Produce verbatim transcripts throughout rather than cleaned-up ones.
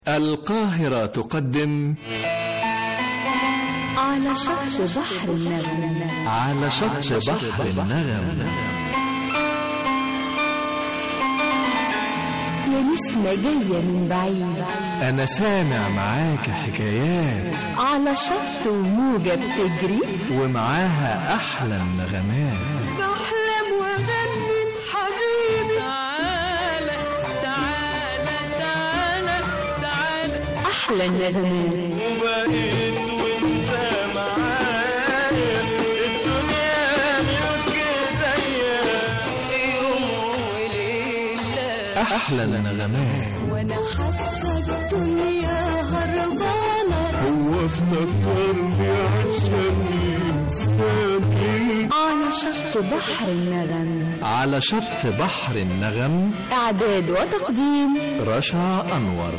القاهرة تقدم على شط بحر النغم. على شط بحر النغم يا نسمة جاية من بعيد، أنا سامع معاك حكايات، على شط وموجة بتجري ومعاها أحلى النغمات. بحلم وأغني حبيبي، تعالى تعالى تعالى تعالى أحلى النغمات. وبقيت وانت معايا الدنيا ملك ايديا في يوم وليلة. أحلى النغمات وأنا حاسة الدنيا هربانة، هو افتكرني عشان ينساني. على شط بحر النغم، على شط بحر النغم. إعداد وتقديم رشا أنور.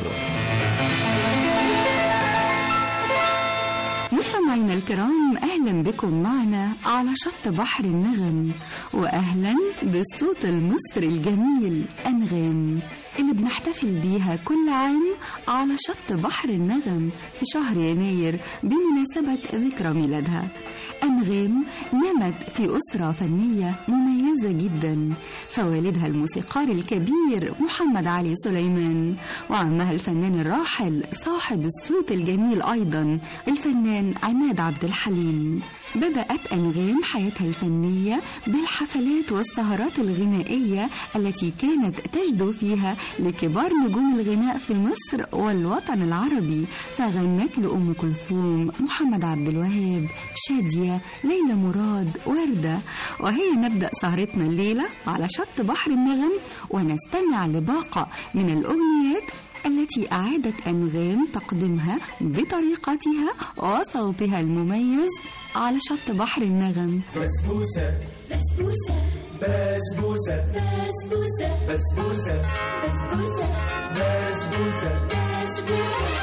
مستمعينا الكرام، أهلا بكم معنا على شط بحر النغم، وأهلا بالصوت المصري الجميل أنغام اللي بنحتفل بيها كل عام على شط بحر النغم في شهر يناير بمناسبة ذكرى ميلادها. أنغام نمت في أسرة فنية مميزة جدا، فوالدها الموسيقار الكبير محمد علي سليمان، وعمها الفنان الراحل صاحب الصوت الجميل أيضا الفنان عماد عبد الحليم. بدأت أنغام حياتها الفنية بالحفلات والسهرات الغنائية التي كانت تجدو فيها لكبار نجوم الغناء في مصر والوطن العربي، فغنت لأم كلثوم، محمد عبد الوهاب، شادية، ليلى مراد، وردة. وهي نبدأ سهرتنا الليلة على شط بحر النغم ونستمع لباقة من الأغنيات التي أعادت أنغام تقديمها بطريقتها وصوتها المميز على شط بحر النغم. بسبوسة بسبوسة بسبوسة بسبوسة بسبوسة بسبوسة بسبوسة بسبوسة.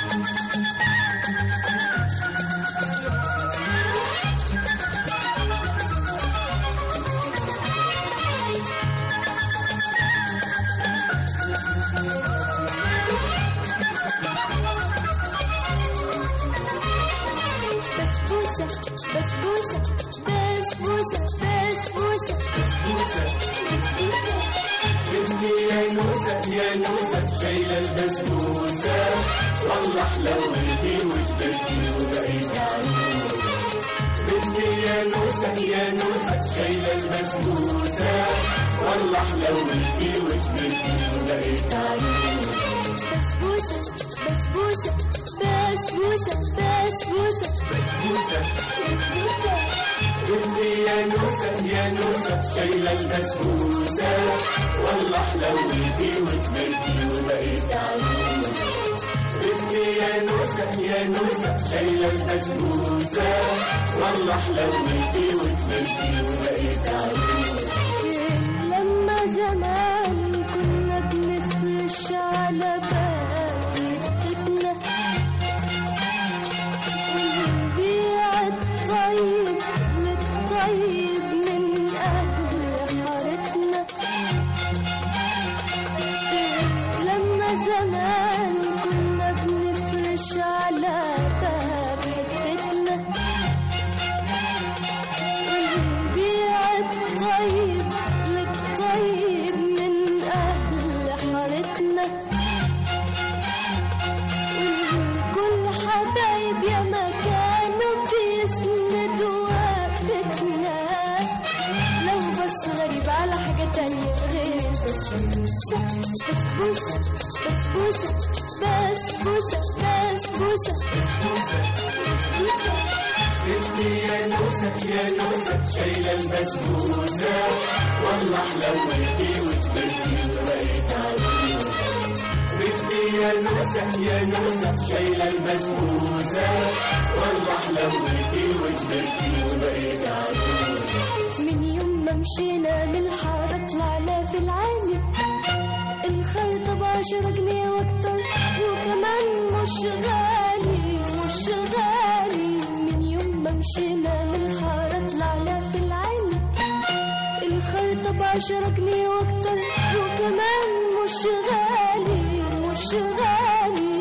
بسبوسة بسبوسة بسبوسة بسبوسة بسبوسة بسبوسة. بدي يا نوسة يا نوسة شايلة البسبوسة، والله حلوتي وكبرتي وبقيت عروسة. بدي يا نوسة يا نوسة شايلة البسبوسة، والله حلوتي وكبرتي وبقيت عروسة. بسبوسة بسبوسة بسبوسة بسبوسة بسبوسة بسبوسة. بدي يا نوسة يا نوسة شايلة البسبوسة، والله حلوتي وكبرتي وبقيت عروسة. بدي يا نوسة يا نوسة شايلة البسبوسة، والله حلوتي وكبرتي وبقيت عروسة. لما زمان كنا بنفرش على باب جدتنا ونبيع الطيب للطيب من أهل حارتنا. لما زمان كنا بنفرش على باب جدتنا ونبيع الطيب للطيب من أهل حارتنا. كل حبايب يا ما كانوا بيسندوا وقفتنا، لو بس غريب على حاجة تانية غير البسبوسة. بسبوسة بسبوسة بسبوسة بسبوسة بسبوسة بسبوسة. بدي يا نوسة يا نوسة شايلة البسبوسة، والله حلوتي وكبرتي وبقيت عروسة. بدي يا نوسة يا نوسة شايلة البسبوسة، والله حلوتي وكبرتي وبقيت عروسة. من يوم ما مشينا من الحارة طلعنا في العالي، الخرطة بعشرة جنيه واكتر، وكمان مش غالي مش غالي. من يوم ما مشينا من الحارة طلعنا في العالي، الخرطة بعشرة جنيه واكتر، وكمان مش غالي مش غالي.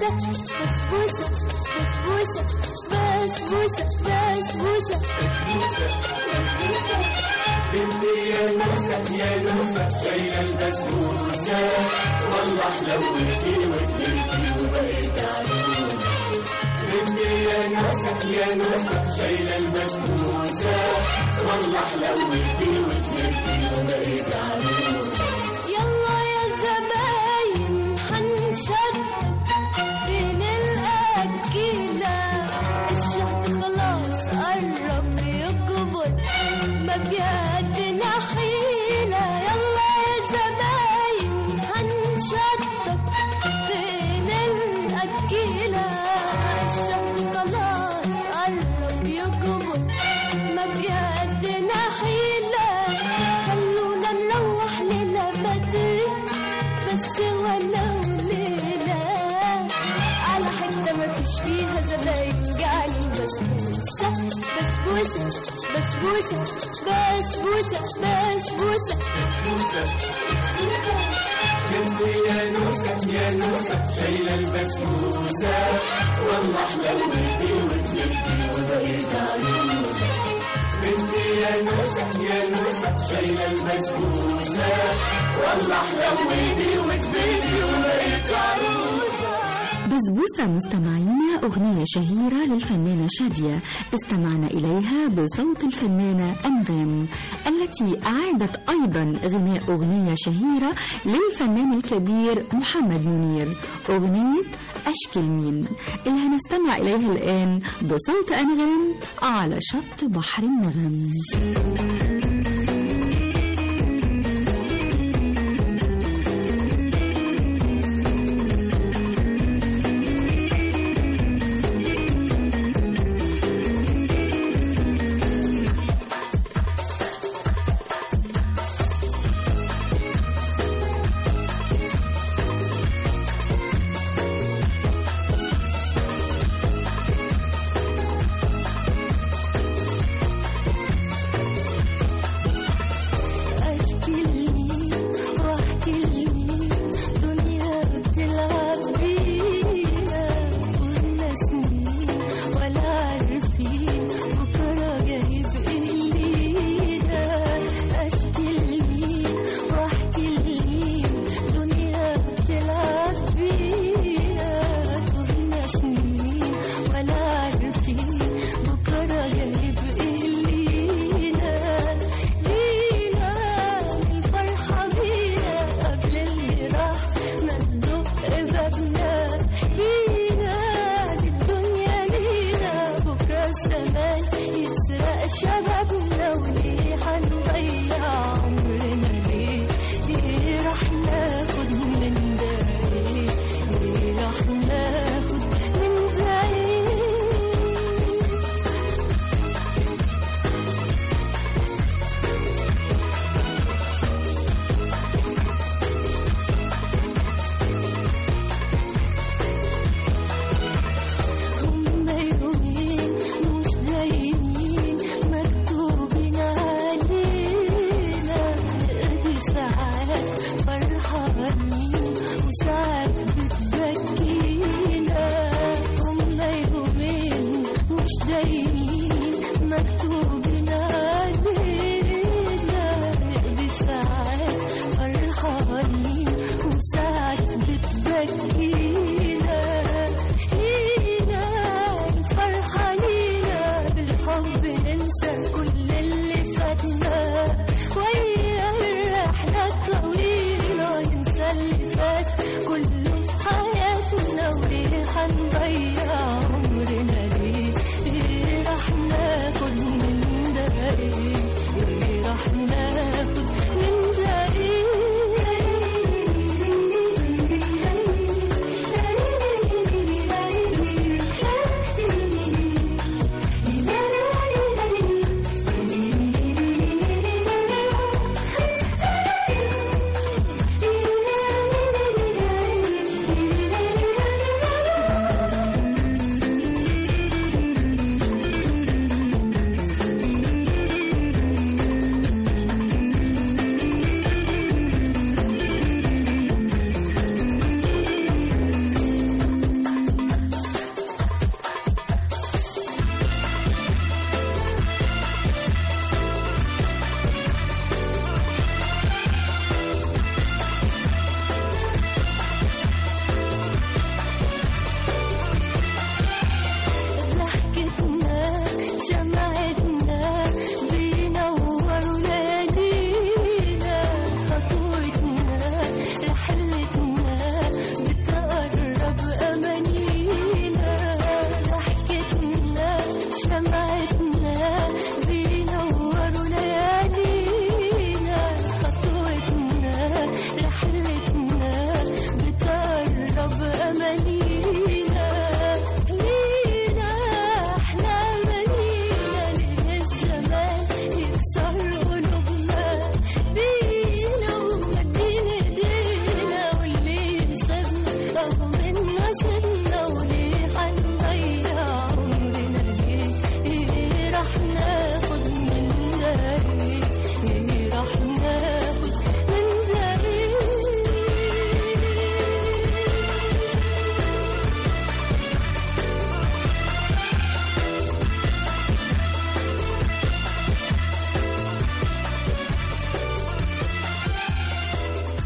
بسبوسة بسبوسة بسبوسة بسبوسة بسبوسة بسبوسة بنتي يا نوسة يا نوسة شايلة البسبوسة والله حلوتي وكبرتي وبقيت عروسة بنتي يا نوسة يا نوسة شايلة البسبوسة والله حلوتي وكبرتي وبقيت عروسة يلا يا زباين حنشد فين الأكيلة الشهد خلاص قرب يكبر ما بيدنا حيلة يلا يا زباين حنشد فين الأكيلة الشهد خلاص قرب يكبر ما بيدنا حيلة خلونا نروح ليلة بدري بس ولو ليلة على حتة ما فيش فيها زباين جعلي بسبوسة بسبوسة بسبوسة بسبوسة بسبوسة بسبوسة بنتي يا نوسة يا نوسة شايلة البسبوسة والله حلوتي وكبرتي وبقيت عروسة بنتي يا نوسة يا نوسة شايلة البسبوسة والله حلوتي وكبرتي وبقيت عروسة. بسبوسة مستمعينا أغنية شهيرة للفنانة شادية استمعنا إليها بصوت الفنانة أنغام التي أعادت أيضا غناء أغنية شهيرة للفنان الكبير محمد منير أغنية أشكي مين اللي هنستمع إليها الآن بصوت أنغام على شط بحر النغم.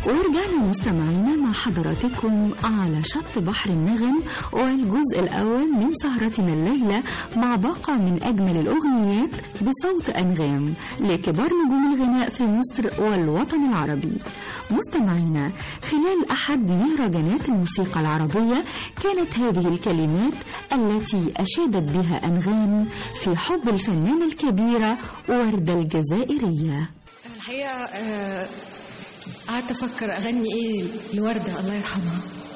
ورجعنا مستمعينا مع حضراتكم على شط بحر النغم، والجزء الأول من سهرتنا الليلة مع باقة من أجمل الأغنيات بصوت أنغام لكبار نجوم الغناء في مصر والوطن العربي. مستمعينا، خلال أحد مهرجانات الموسيقى العربية كانت هذه الكلمات التي أشادت بها أنغام في حب الفنانة الكبيرة وردة الجزائرية. الحقيقة آه قعدت أفكر أغني إيه لوردة الله يرحمها.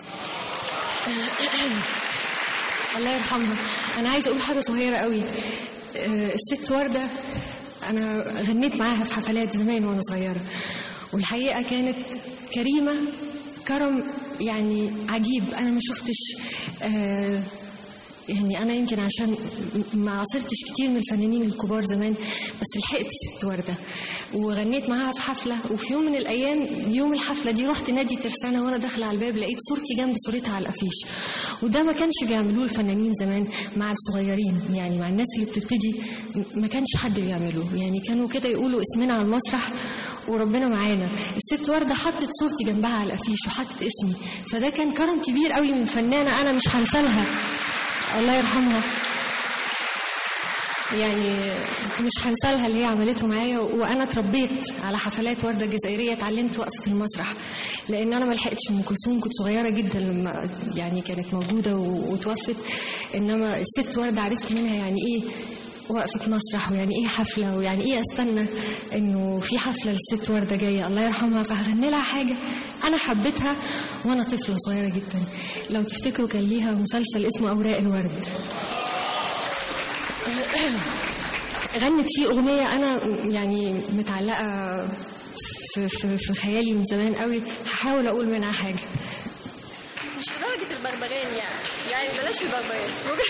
الله يرحمها. أنا عايزة أقول حاجة صغيرة قوي. الست وردة أنا غنيت معاها في حفلات زمان وأنا صغيرة، والحقيقة كانت كريمة كرم يعني عجيب. أنا ما شفتش آه يعني أنا يمكن عشان ما عاصرتش كتير من الفنانين الكبار زمان، بس لحقت ست وردة وغنيت معاها في حفلة. وفي يوم من الأيام يوم الحفلة دي رحت نادي ترسانة، وأنا داخلة على الباب لقيت صورتي جنب صورتها على الأفيش. وده ما كانش بيعملوه الفنانين زمان مع الصغيرين، يعني مع الناس اللي بتبتدي ما كانش حد بيعملوه. يعني كانوا كده يقولوا اسمنا على المسرح وربنا معانا. الست وردة حطت صورتي جنبها على الأفيش وحطت اسمي، فده كان كرم كبير قوي من فنانة أنا مش هنسالها الله يرحمها. يعني مش هنسالها اللي هي عملته معايا. وانا اتربيت على حفلات وردة الجزائرية، اتعلمت وقفة المسرح، لان انا ما لحقتش ام كلثوم، كنت صغيرة جدا لما يعني كانت موجودة وتوفت. انما الست وردة عرفت منها يعني ايه وقفة مسرح، ويعني ايه حفلة، ويعني ايه استنى انه في حفلة للست وردة جاية الله يرحمها. فهغني لها حاجة انا حبيتها وانا طفلة صغيرة جدا. لو تفتكروا كان ليها مسلسل اسمه اوراق الورد، غنت فيه اغنية انا يعني متعلقة في, في, في خيالي من زمان قوي. هحاول اقول منها حاجة مش لدرجة البغبغان يعني يعني بلاش البغبغان.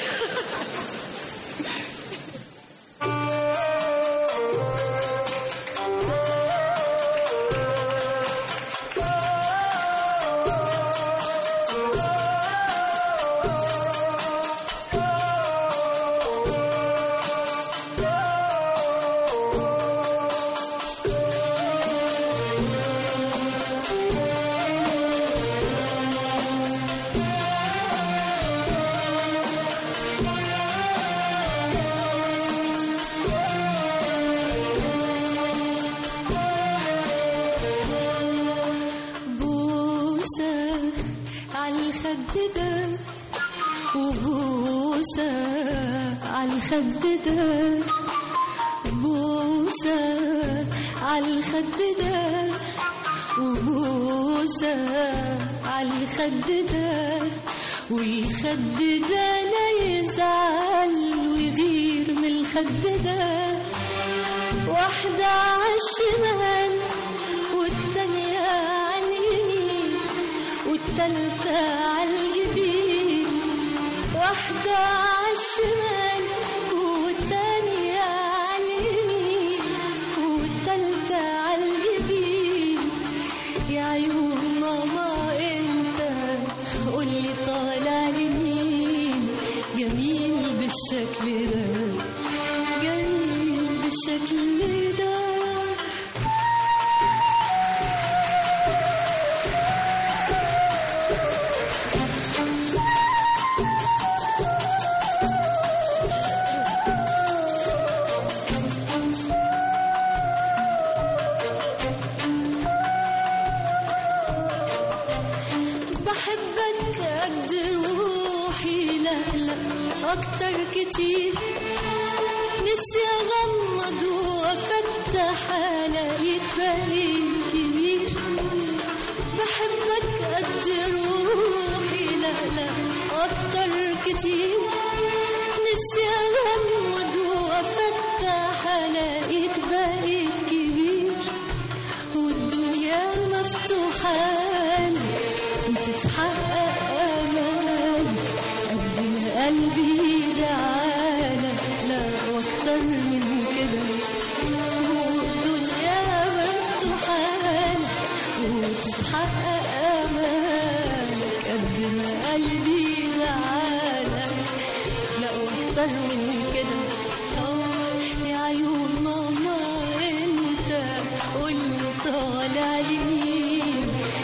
وبوسة عالخد ده، بوسة عالخد ده، وبوسة عالخد ده، والخد ده لا يزعل ويغير من الخد ده. واحدة عالشمال والتانية عاليمين والتالتة عالجبين. واحدة عالشمال والتانية عاليمين والتالتة عالجبين. يا عيون ماما انت قولي طالع لمين جميل بالشكل ده، جميل بالشكل ده. بحبك قد روحي، لا لا أكتر كتير. نفسي أغمض وأفتح ألاقيك بعيد كبير. بحبك قد روحي، لا لا أكتر كتير. نفسي أغمض وأفتح ألاقيك بعيد كبير. والدنيا مفتوحة وتتحقق آمالك قد ما قلبي دعالك، لا واكتر من كده. والدنيا مفتوحة وتتحقق آمالك قد ما قلبي دعالك، لا واكتر من كده. يا عيون ماما انت قولي طالع لمين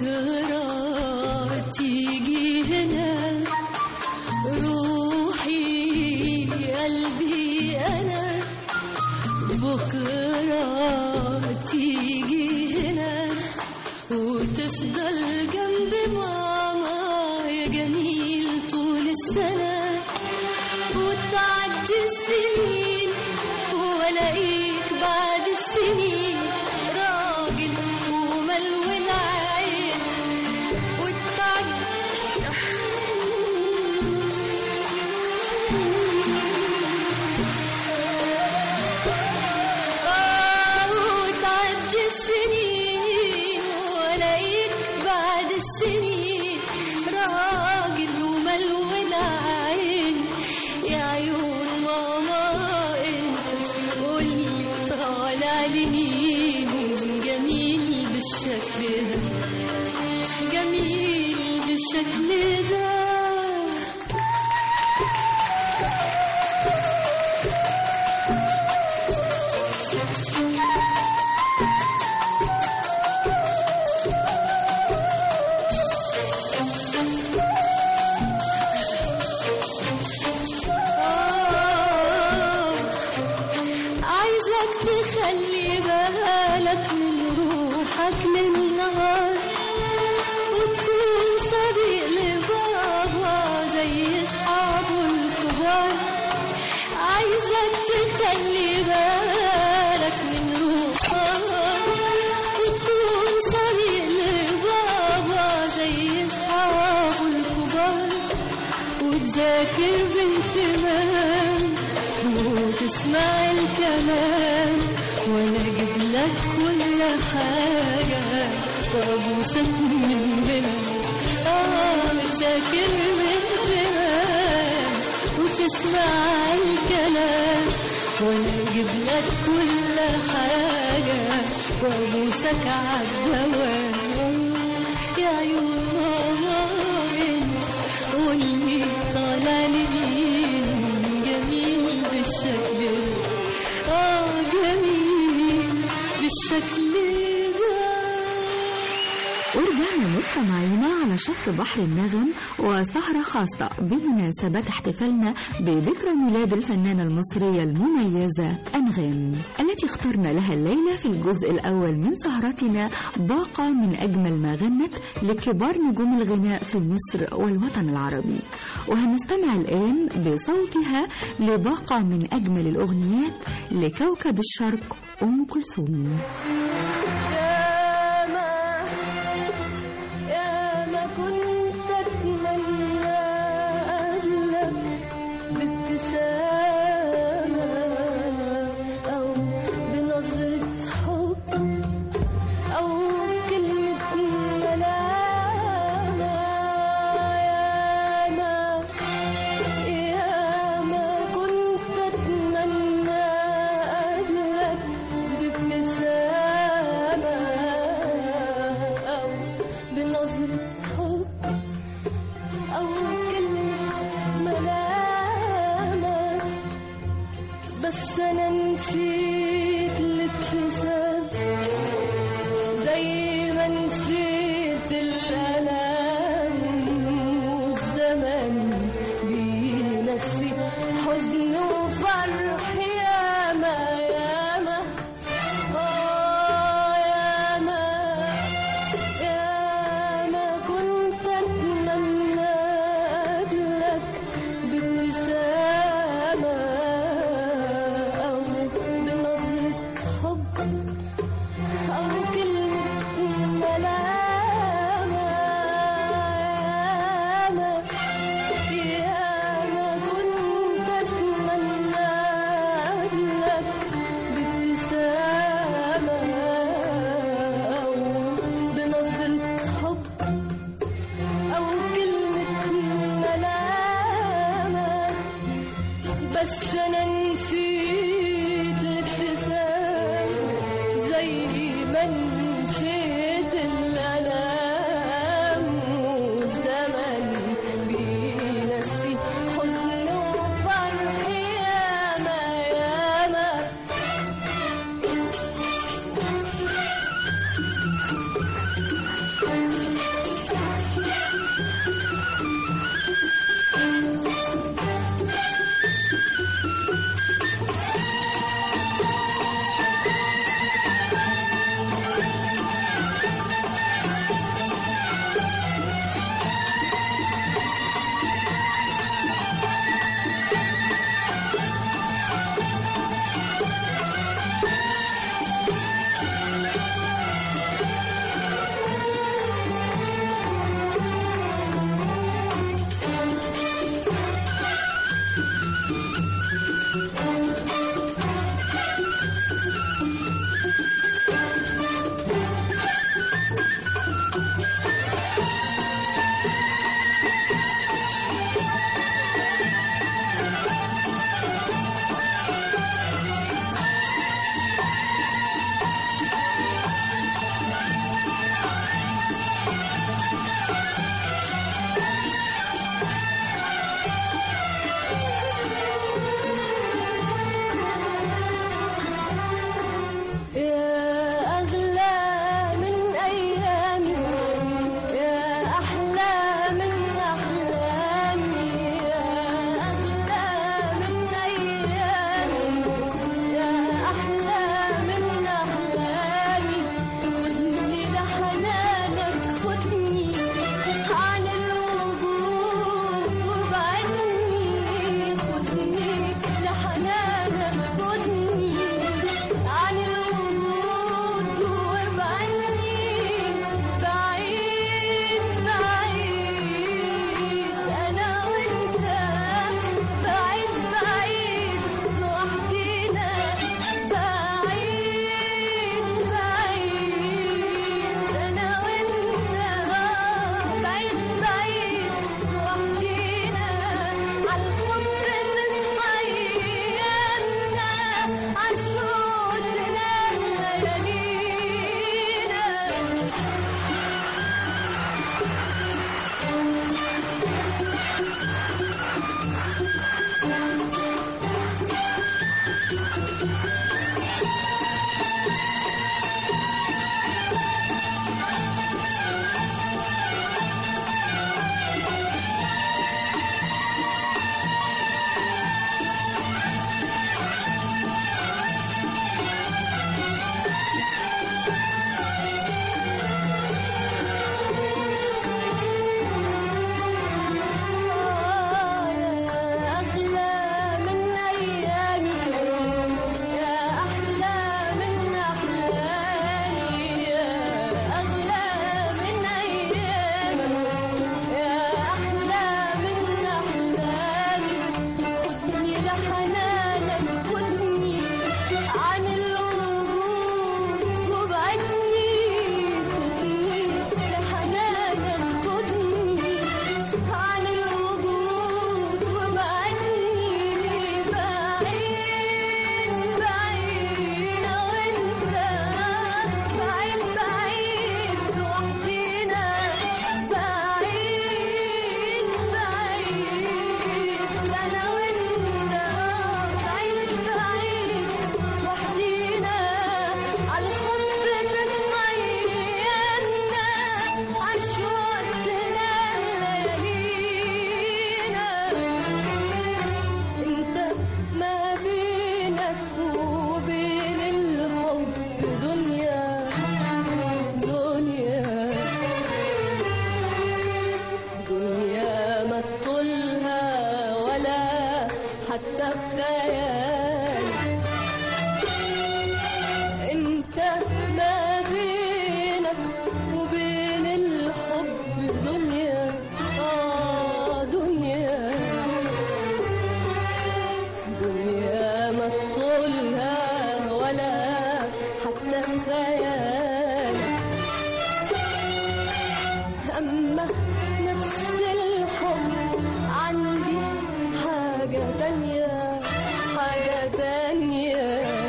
بكرة تيجي هنا روحي قلبي أنا بكرة تيجي هنا وتفضل جنب ماما يا جميل طول السنة وتعدي السنين ولاقيك بعد السنين راجل وملون عين وتعدي آه وتعدي السنين ولاقيك بعد السنين راجل وملون عين يا عيون ماما انت قولي طالع لمين جميل بالشكل ده جميل بالشكل ده عايزك تخلي بالك من روحك للنهار وتكون صديق لبابا زي اصحابه الكبار عايزك تخلي بالك من روحك وتكون صديق لبابا زي اصحابه الكبار وتذاكر باهتمام وتسمع الكلام وانا اجيب لك كل حاجة وابوسك من هنا اه تذاكر باهتمام وتسمع الكلام وانا اجيب لك كل حاجة وابوسك عالدوام يا عيون ماما انت قولي طالع لمين جميل بالشكل اه جميل بالشكل ده. ورجعنا مستمعينا على شط بحر النغم وسهرة خاصة بمناسبة احتفالنا بذكرى ميلاد الفنانة المصرية المميزة أنغام التي اخترنا لها الليلة في الجزء الأول من سهرتنا باقة من أجمل ما غنت لكبار نجوم الغناء في مصر والوطن العربي. وهنستمع الآن بصوتها لباقة من أجمل الأغنيات لكوكب الشرق أم كلثوم. كنت أتمنى أقابلك بابتسامة أو بنظرة حب أو كلمة ملامة ياما ياما كنت أتمنى أقابلك بابتسامة أو بنظرة أو كلمة ملامة بس أنا نسيت الابتسام زي ما نسيت الألام والزمن بينسي حزن وفرح ياما ياما آه ياما ياما كنت أتمنى أقابلك بابتسامة أو بنظرة حب حتى في خيالي. انت ما بينك وبين الحب دنيا، آه دنيا دنيا ما تطولها ولا حتى في خيالي. أما نفس الحب عندي حاجة تانية، حاجة تانية،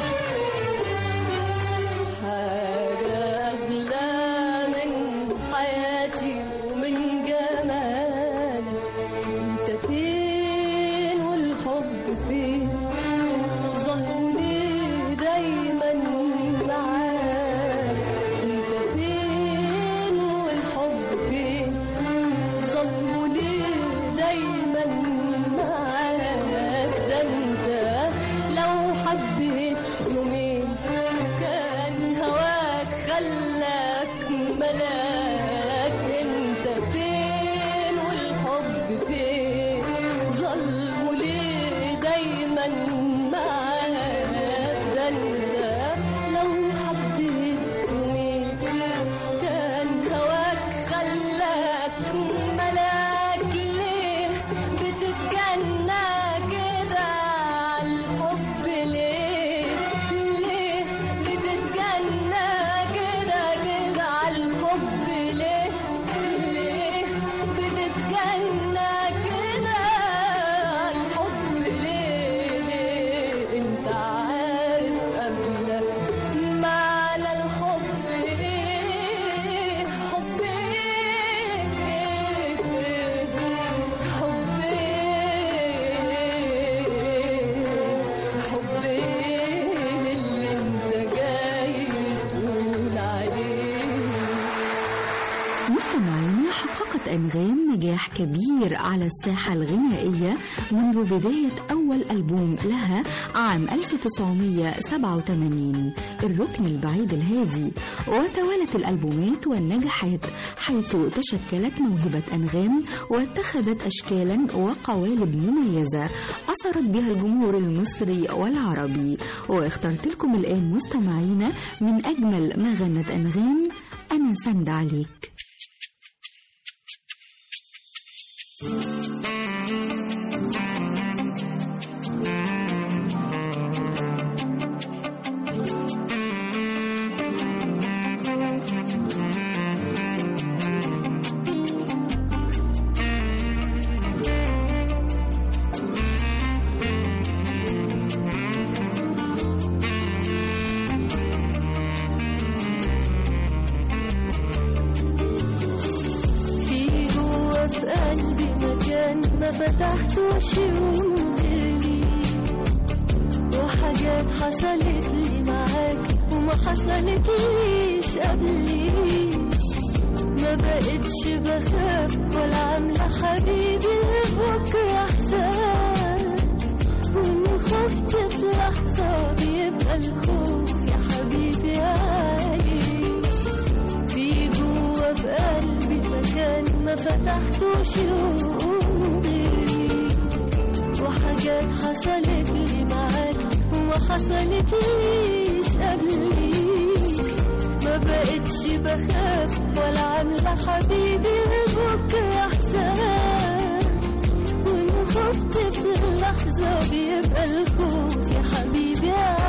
حاجة أغلى من حياتي ومن جمالي. انت فين والحب فين؟ ظلني دايما معاك. انت فين والحب فين؟ ظلني دايما معاك. ده انت لو حبيت يومين كان هواك خلاك ملاك. انت فين والحب فين؟ ظلموا ليه دايما معاك. ده انت لو حبيت يومين كان هواك خلاك ملاك. ليه بتتجنى كده عالحب؟ ليه ليه بتتجنى كده كده عالحب؟ ليه ليه بتتجنى كده عالحب؟ ليه ليه انت عارف قبل معنى الحب ايه؟ حب ايه؟ حب ايه؟ حب ايه اللي انت جاي تقول عليه؟ مستمعينا، حققت أنغام نجاح كبير على الساحة الغنائية منذ بداية أول ألبوم لها عام ألف وتسعمائة وسبعة وثمانين الركن البعيد الهادي، وتوالت الألبومات والنجاحات حيث تشكلت موهبة أنغام واتخذت أشكالا وقوالب مميزة أثرت بها الجمهور المصري والعربي. واخترت لكم الآن مستمعينا من أجمل ما غنت أنغام أنا سند عليك. فتحتوش يوم غيري، وحاجات حصلت لي معاك وما حصلتليش قبلي. ما بقتش بخاف ولا عاملة حبيبي لبكرة حساب، وإن خفت في لحظة بيبقى الخوف يا حبيبي عالي. في جوا في قلبي مكان ما فتحتوش يوم، وحاجات حصلت لي معاك وما حصلتليش قبليك. ما بقتش بخاف ولا عاملة حبيبي بكرة حساب، وإن خفت في اللحظة بيبقى الخوف يا حبيبي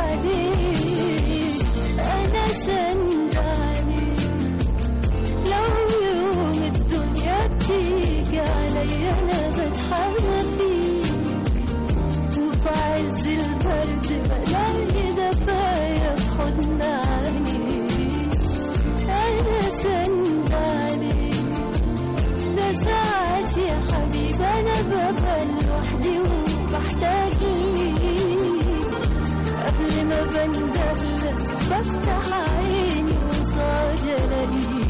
عليك. أنا سند عليك لو يوم الدنيا بتيجي عليا أنا بتحمى فيك، وفي عز البرد بلاقي دفايا في حضن عينيك. أنا سند عليك، ده ساعات يا حبيبي أنا ببقى لوحدي وبحتاج ليك. قبل ما بندهلك بفتح عيني وصاد ألاقيك.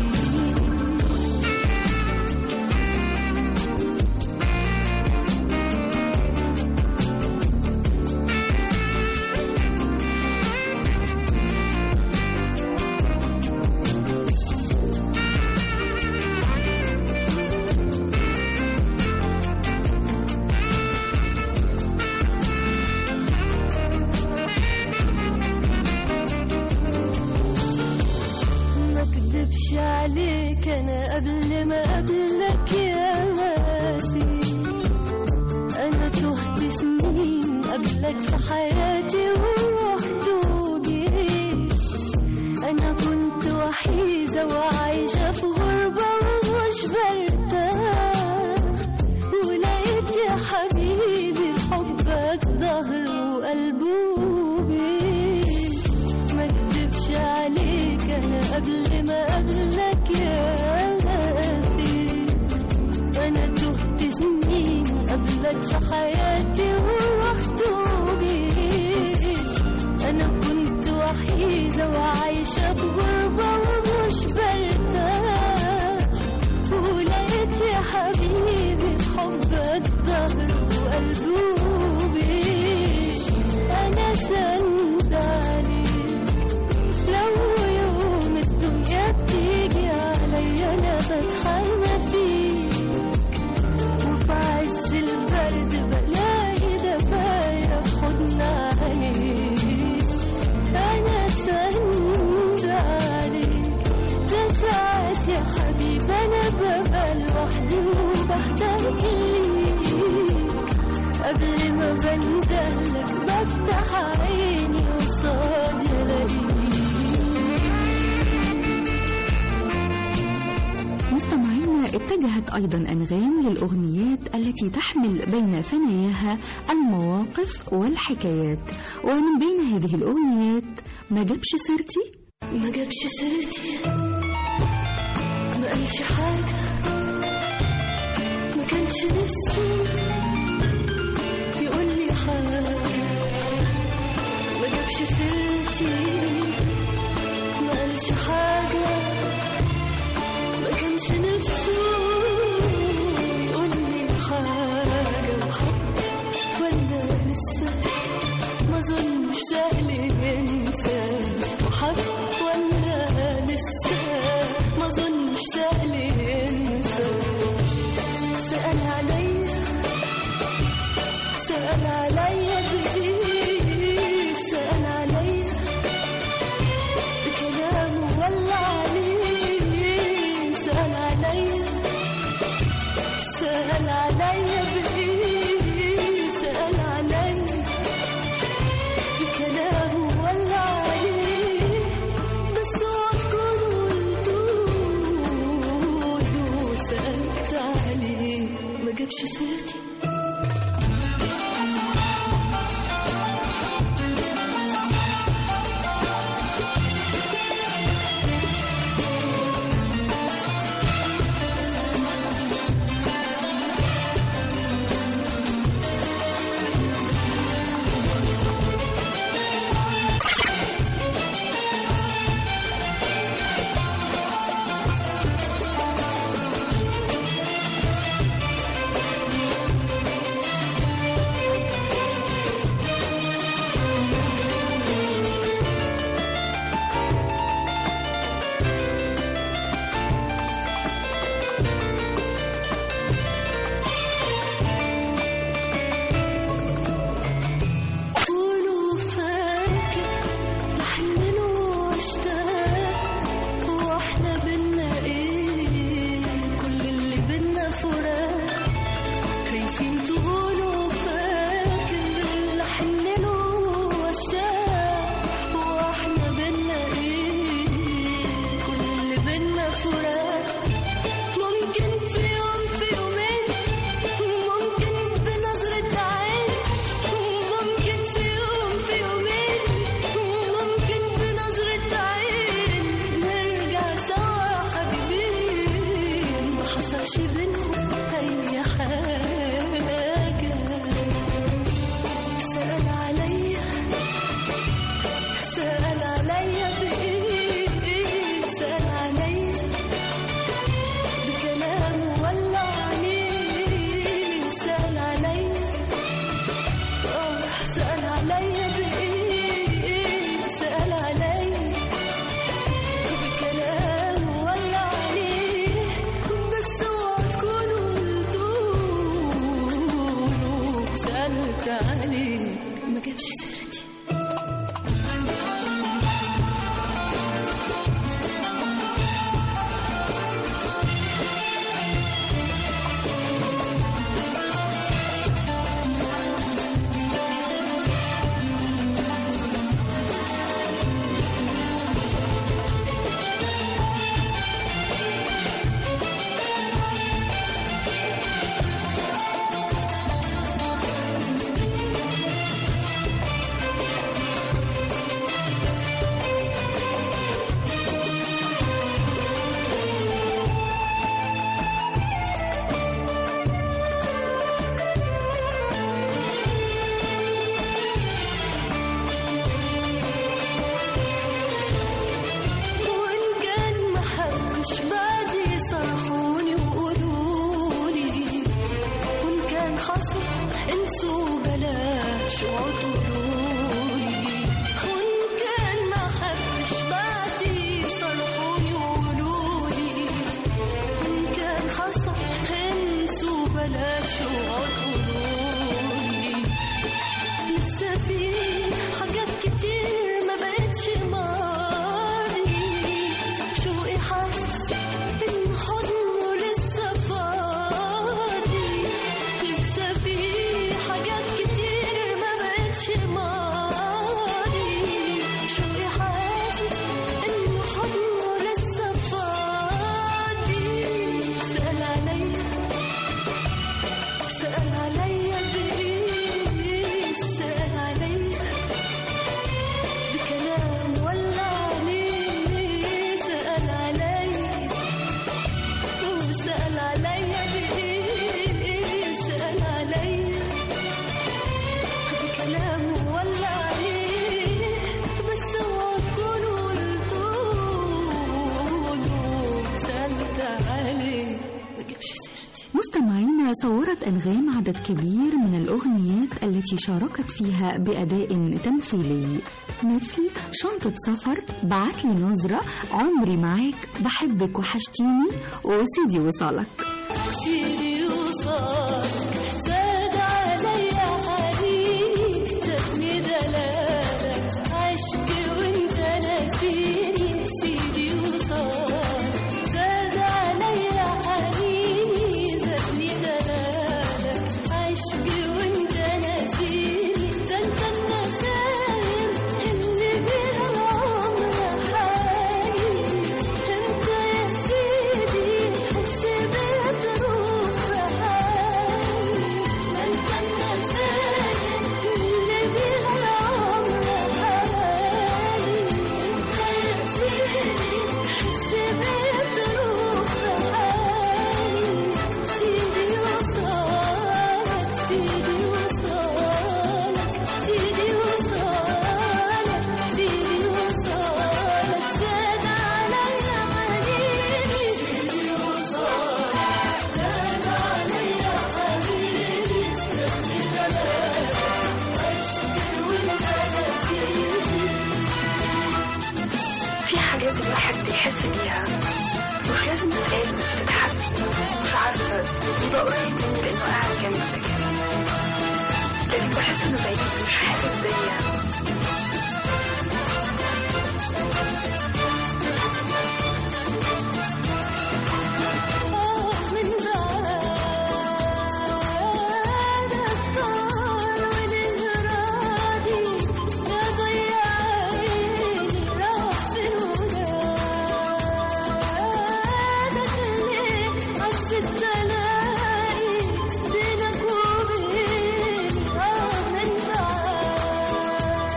وحيدة وعايشة في غربة ومش برتاح، ولقيت يا حبيبي في حبك ظهر وقلب وبيت. ما اكدبش عليك أنا قبل ما أقابلك يا غافي، أنا تهت سنين قبلك في حياتي ورحت وجيت. أنا كنت وحيدة وعايشة في غربة ومش برتاح، ولقيت يا حبيبي في حبك ظهر وقلب وبيت. أنا سند عليك لو يوم الدنيا بتيجي عليا، أنا بتحمى فيك وفي عز البرد بلاقي دفايا في حضن عليك. أنا سند عليك ده ساعات يا حبيبي أنا ببقى لوحدي وبحتاج ليك، قبل ما بندهلك بفتح عيني وصاد الاقيك. مستمعينا، اتجهت أيضا أنغام للأغنيات التي تحمل بين ثناياها المواقف والحكايات، ومن بين هذه الأغنيات ما جابش سيرتي. ما جابش سيرتي، ما قالش حاجة، ما كانش نفسه يقول لي حاجة. ما جابش سيرتي، ما قالش حاجة، ما كانش نفسه يقول لي حاجة. حب ولا لسه ما ظنش سهل ينسى، وحب ولا لسه ما ظنش سهل ينسى. سأل عليا سأل عليا بإيه، سأل عليا بكلامه ولا عليه. سأل عليا سأل عليا بإيه، سأل عليا بكلامه ولا عليه. بس وتكون قلتوله سألت عليه، ما جابش سيرتي. بكلام ولا عليه. بس اوعى تكونوا قلتوه شو عقولي لسه في حاجات كتير ما بقتش ماضي شوقي حاسس إن حضنه لسه فاضي لسه في حاجات كتير ما بقتش ماضي شوقي حاسس إن حضنه لسه فاضي سأل عليا سأل عليا بإيه سأل عليا بكلام ولا عليه سأل عليا وسأل عليا بإيه سأل عليا بكلام ولا عليه بس اوعوا تكونوا قلتوله سألت عليه ما جابش سيرتي. مستمعينا، صورت أنغام عدد كبير من الأغنيات التي شاركت فيها بأداء تمثيلي مثل شنطة سفر، بعتلي نظرة، عمري معاك، بحبك وحشتيني، وسيدي وصالك. سيدي وصالك زاد عليا حنيني زادني دلالك عشقي وانت ناسيني سيدي وصالك زاد عليا حنيني زادني دلالك عشقي وانت ناسيني ده انت النسايم اللي بيها العمر حالي انت يا سيدي تحس بظروف حالي انت النسايم اللي بيها العمر حالي انت يا سيدي تحس بظروف حالي سيدي وصالك سيدي وصالك سيدي وصالك سيدي وصالك زاد عليا حنيني سيدي وصالك زاد عليا حنيني زادني دلالك عشقي وانت ناسيني. في حاجات الواحد بيحس بيها مش لازم تتقال بس بتحس مش عارفة يبقى قريب مني لأنه قاعد جنبك لكن بحس إنه بعيد مش حاسس بيا. آه من بعدك طار ونهرادي يا ضيع عيني راح في ولادك ليه عزت تلاقي بينك وبيني آه من بعدك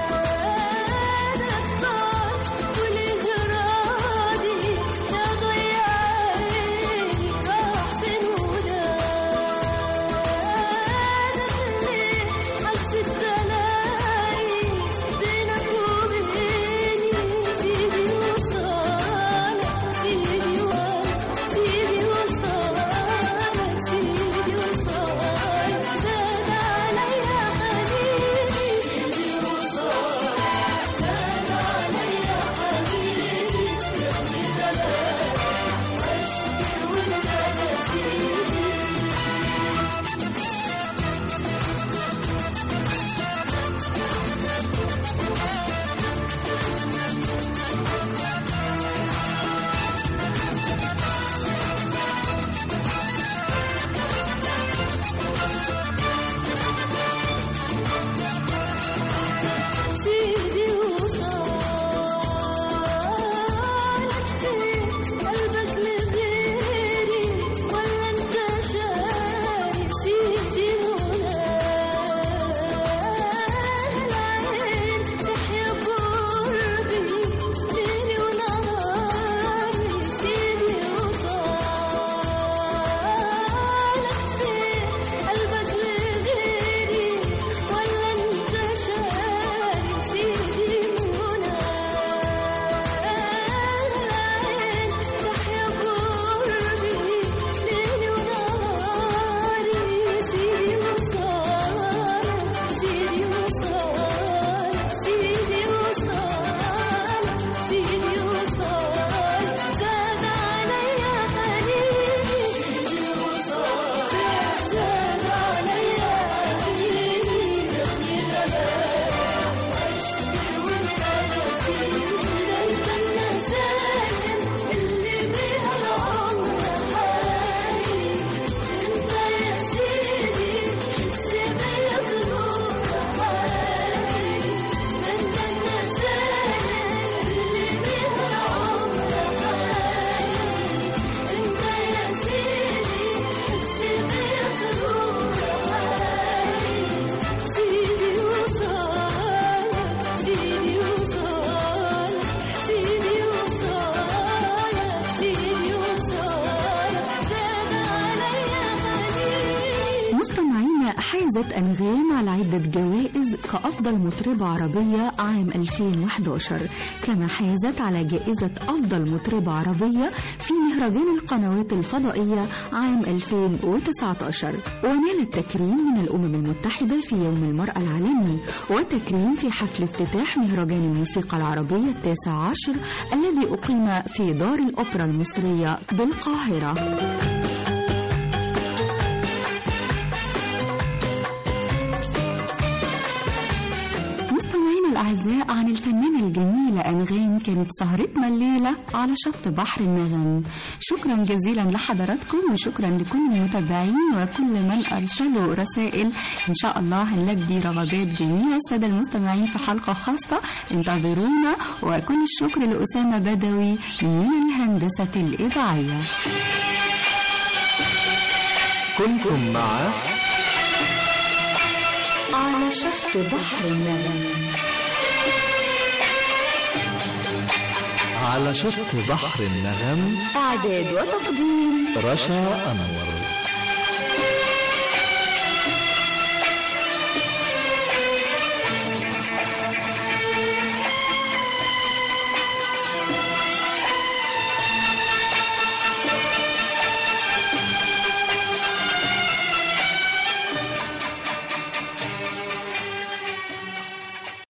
حازت أنغام على عدة جوائز كأفضل مطربة عربية عام ألفين وأحد عشر، كما حازت على جائزة أفضل مطربة عربية في مهرجان القنوات الفضائية عام ألفين وتسعة عشر، ونالت تكريم من الأمم المتحدة في يوم المرأة العالمي، وتكريم في حفل افتتاح مهرجان الموسيقى العربية التاسع عشر الذي أقيم في دار الأوبرا المصرية بالقاهرة. الأعزاء، عن الفنانة الجميلة أنغام كانت سهرتنا الليلة على شط بحر النغم. شكرا جزيلا لحضراتكم، وشكرا لكل المتابعين وكل من أرسلوا رسائل. إن شاء الله هنلبي رغبات جميع السادة المستمعين في حلقة خاصة، انتظرونا. وكل الشكر لأسامة بدوي من الهندسة الإذاعية. كنتم مع على شط بحر النغم. على شط بحر النغم، إعداد وتقديم رشا أنور.